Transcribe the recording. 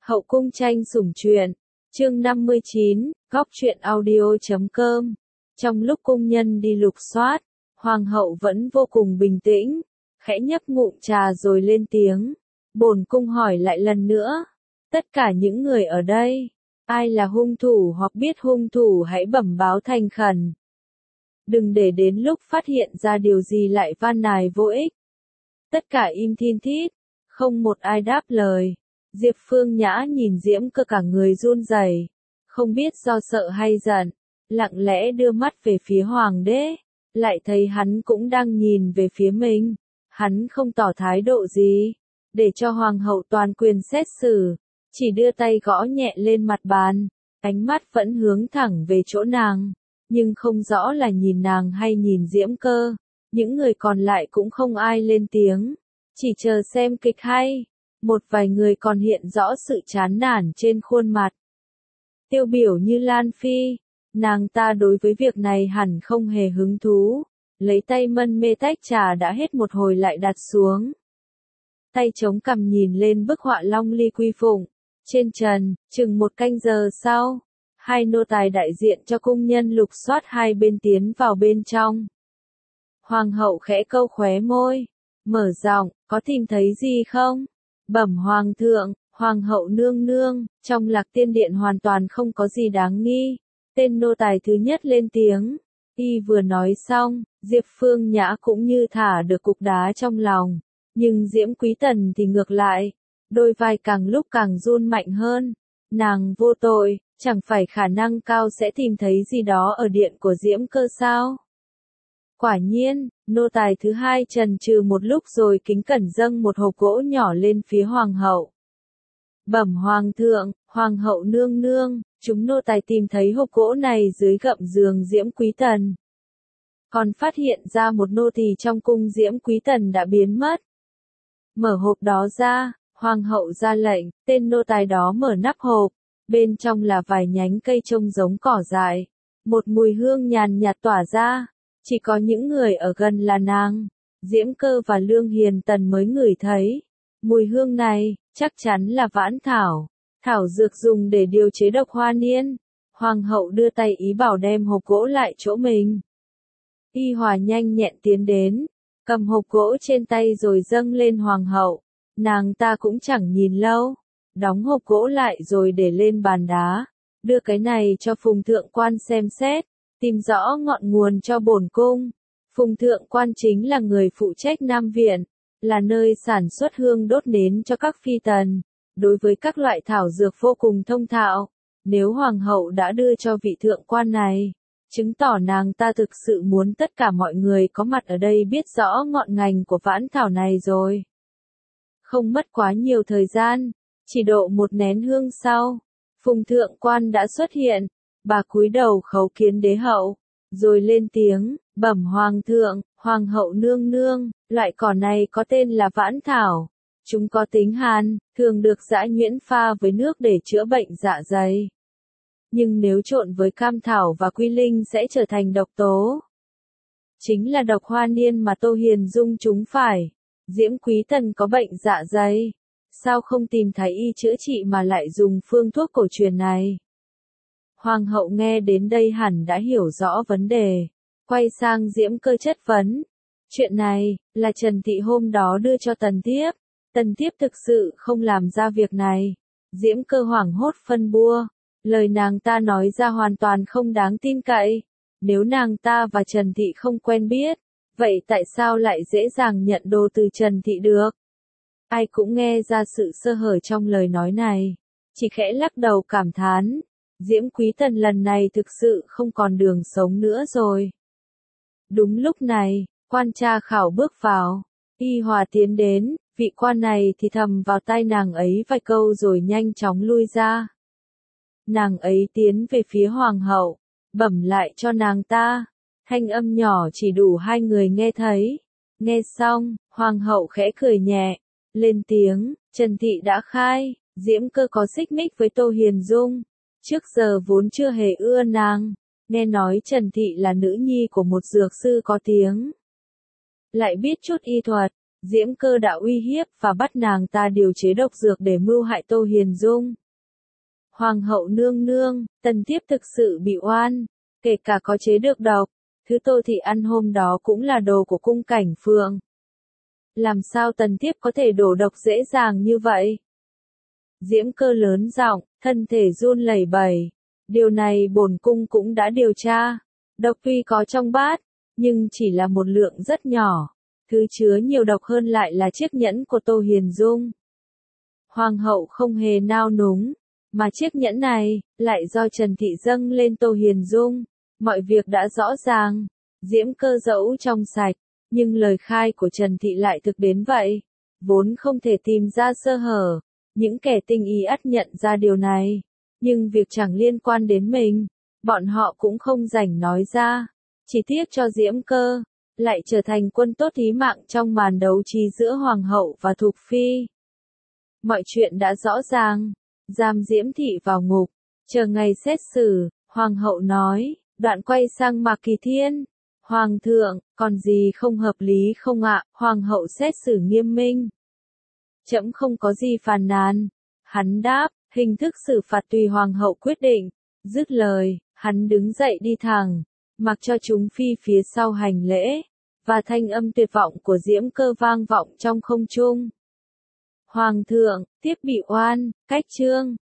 Hậu cung tranh sủng truyện, chương 59, góc truyện audio.com. Trong lúc cung nhân đi lục soát, hoàng hậu vẫn vô cùng bình tĩnh, khẽ nhấp ngụm trà rồi lên tiếng. Bổn cung hỏi lại lần nữa, tất cả những người ở đây, ai là hung thủ hoặc biết hung thủ hãy bẩm báo thành khẩn. Đừng để đến lúc phát hiện ra điều gì lại van nài vô ích. Tất cả im thin thít, không một ai đáp lời. Diệp Phương Nhã nhìn Diễm Cơ cả người run rẩy, không biết do sợ hay giận, lặng lẽ đưa mắt về phía hoàng đế, lại thấy hắn cũng đang nhìn về phía mình. Hắn không tỏ thái độ gì, để cho hoàng hậu toàn quyền xét xử, chỉ đưa tay gõ nhẹ lên mặt bàn, ánh mắt vẫn hướng thẳng về chỗ nàng, nhưng không rõ là nhìn nàng hay nhìn Diễm Cơ. Những người còn lại cũng không ai lên tiếng, chỉ chờ xem kịch hay. Một vài người còn hiện rõ sự chán nản trên khuôn mặt. Tiêu biểu như Lan Phi, nàng ta đối với việc này hẳn không hề hứng thú, lấy tay mân mê tách trà đã hết một hồi lại đặt xuống. Tay chống cằm nhìn lên bức họa Long Ly Quy Phụng, trên trần, chừng một canh giờ sau, hai nô tài đại diện cho cung nhân lục soát hai bên tiến vào bên trong. Hoàng hậu khẽ câu khóe môi, mở giọng, có tìm thấy gì không? Bẩm hoàng thượng, hoàng hậu nương nương, trong Lạc Tiên Điện hoàn toàn không có gì đáng nghi. Tên nô tài thứ nhất lên tiếng. Y vừa nói xong, Diệp Phương Nhã cũng như thả được cục đá trong lòng. Nhưng Diễm Quý Tần thì ngược lại. Đôi vai càng lúc càng run mạnh hơn. Nàng vô tội, chẳng phải khả năng cao sẽ tìm thấy gì đó ở điện của Diễm Cơ sao? Quả nhiên, nô tài thứ hai chần chừ một lúc rồi kính cẩn dâng một hộp gỗ nhỏ lên phía hoàng hậu. Bẩm hoàng thượng, hoàng hậu nương nương, chúng nô tài tìm thấy hộp gỗ này dưới gậm giường Diễm Quý Tần. Còn phát hiện ra một nô tỳ trong cung Diễm Quý Tần đã biến mất. Mở hộp đó ra, hoàng hậu ra lệnh, tên nô tài đó mở nắp hộp, bên trong là vài nhánh cây trông giống cỏ dại. Một mùi hương nhàn nhạt tỏa ra. Chỉ có những người ở gần là nàng, Diễm Cơ và Lương Hiền Tần mới ngửi thấy. Mùi hương này, chắc chắn là vãn thảo, thảo dược dùng để điều chế độc hoa niên. Hoàng hậu đưa tay ý bảo đem hộp gỗ lại chỗ mình. Y Hòa nhanh nhẹn tiến đến, cầm hộp gỗ trên tay rồi dâng lên hoàng hậu. Nàng ta cũng chẳng nhìn lâu, đóng hộp gỗ lại rồi để lên bàn đá, đưa cái này cho Phùng Thượng Quan xem xét. Tìm rõ ngọn nguồn cho bổn cung. Phùng Thượng Quan chính là người phụ trách Nam Viện, là nơi sản xuất hương đốt nến cho các phi tần. Đối với các loại thảo dược vô cùng thông thạo. Nếu hoàng hậu đã đưa cho vị thượng quan này, chứng tỏ nàng ta thực sự muốn tất cả mọi người có mặt ở đây biết rõ ngọn ngành của vãn thảo này rồi. Không mất quá nhiều thời gian, chỉ độ một nén hương sau, Phùng Thượng Quan đã xuất hiện. Bà cúi đầu khấu kiến đế hậu, rồi lên tiếng, bẩm hoàng thượng, hoàng hậu nương nương, loại cỏ này có tên là vãn thảo. Chúng có tính hàn, thường được giã nhuyễn pha với nước để chữa bệnh dạ dày. Nhưng nếu trộn với cam thảo và quy linh sẽ trở thành độc tố. Chính là độc hoa niên mà Tô Hiền Dung trúng phải. Diễm Quý Tần có bệnh dạ dày. Sao không tìm thấy y chữa trị mà lại dùng phương thuốc cổ truyền này? Hoàng hậu nghe đến đây hẳn đã hiểu rõ vấn đề, quay sang Diễm Cơ chất vấn. Chuyện này, là Trần Thị hôm đó đưa cho Tần Thiếp. Tần Thiếp thực sự không làm ra việc này. Diễm Cơ hoảng hốt phân bua. Lời nàng ta nói ra hoàn toàn không đáng tin cậy. Nếu nàng ta và Trần Thị không quen biết, vậy tại sao lại dễ dàng nhận đồ từ Trần Thị được? Ai cũng nghe ra sự sơ hở trong lời nói này. Chỉ khẽ lắc đầu cảm thán. Diễm Quý Tần lần này thực sự không còn đường sống nữa rồi. Đúng lúc này, quan tra khảo bước vào. Y Hòa tiến đến, vị quan này thì thầm vào tai nàng ấy vài câu rồi nhanh chóng lui ra. Nàng ấy tiến về phía hoàng hậu, bẩm lại cho nàng ta. Thanh âm nhỏ chỉ đủ hai người nghe thấy. Nghe xong, hoàng hậu khẽ cười nhẹ, lên tiếng, Trần Thị đã khai, Diễm Cơ có xích mích với Tô Hiền Dung. Trước giờ vốn chưa hề ưa nàng, nghe nói Trần Thị là nữ nhi của một dược sư có tiếng. Lại biết chút y thuật, Diễm Cơ đã uy hiếp và bắt nàng ta điều chế độc dược để mưu hại Tô Hiền Dung. Hoàng hậu nương nương, Tần Thiếp thực sự bị oan, kể cả có chế được độc, thứ Tô Thị ăn hôm đó cũng là đồ của cung Cảnh Phượng. Làm sao Tần Thiếp có thể đổ độc dễ dàng như vậy? Diễm Cơ lớn giọng, thân thể run lẩy bẩy. Điều này bổn cung cũng đã điều tra. Độc tuy có trong bát, nhưng chỉ là một lượng rất nhỏ. Thứ chứa nhiều độc hơn lại là chiếc nhẫn của Tô Hiền Dung. Hoàng hậu không hề nao núng, mà chiếc nhẫn này lại do Trần Thị dâng lên Tô Hiền Dung. Mọi việc đã rõ ràng. Diễm Cơ dẫu trong sạch, nhưng lời khai của Trần Thị lại thực đến vậy. Vốn không thể tìm ra sơ hở. Những kẻ tinh ý ắt nhận ra điều này. Nhưng việc chẳng liên quan đến mình, bọn họ cũng không rảnh nói ra. Chỉ tiếc cho Diễm Cơ, lại trở thành quân tốt thí mạng trong màn đấu trí giữa Hoàng hậu và Thục Phi. Mọi chuyện đã rõ ràng, giam Diễm Thị vào ngục, chờ ngày xét xử, Hoàng hậu nói, đoạn quay sang Mạc Kỳ Thiên. Hoàng thượng, còn gì không hợp lý không ạ? Hoàng hậu xét xử nghiêm minh. Trẫm không có gì phàn nàn. Hắn đáp, hình thức xử phạt tùy Hoàng hậu quyết định. Dứt lời, hắn đứng dậy đi thẳng, mặc cho chúng phi phía sau hành lễ, và thanh âm tuyệt vọng của Diễm Cơ vang vọng trong không trung. Hoàng thượng, tiếp bị oan, cách chương.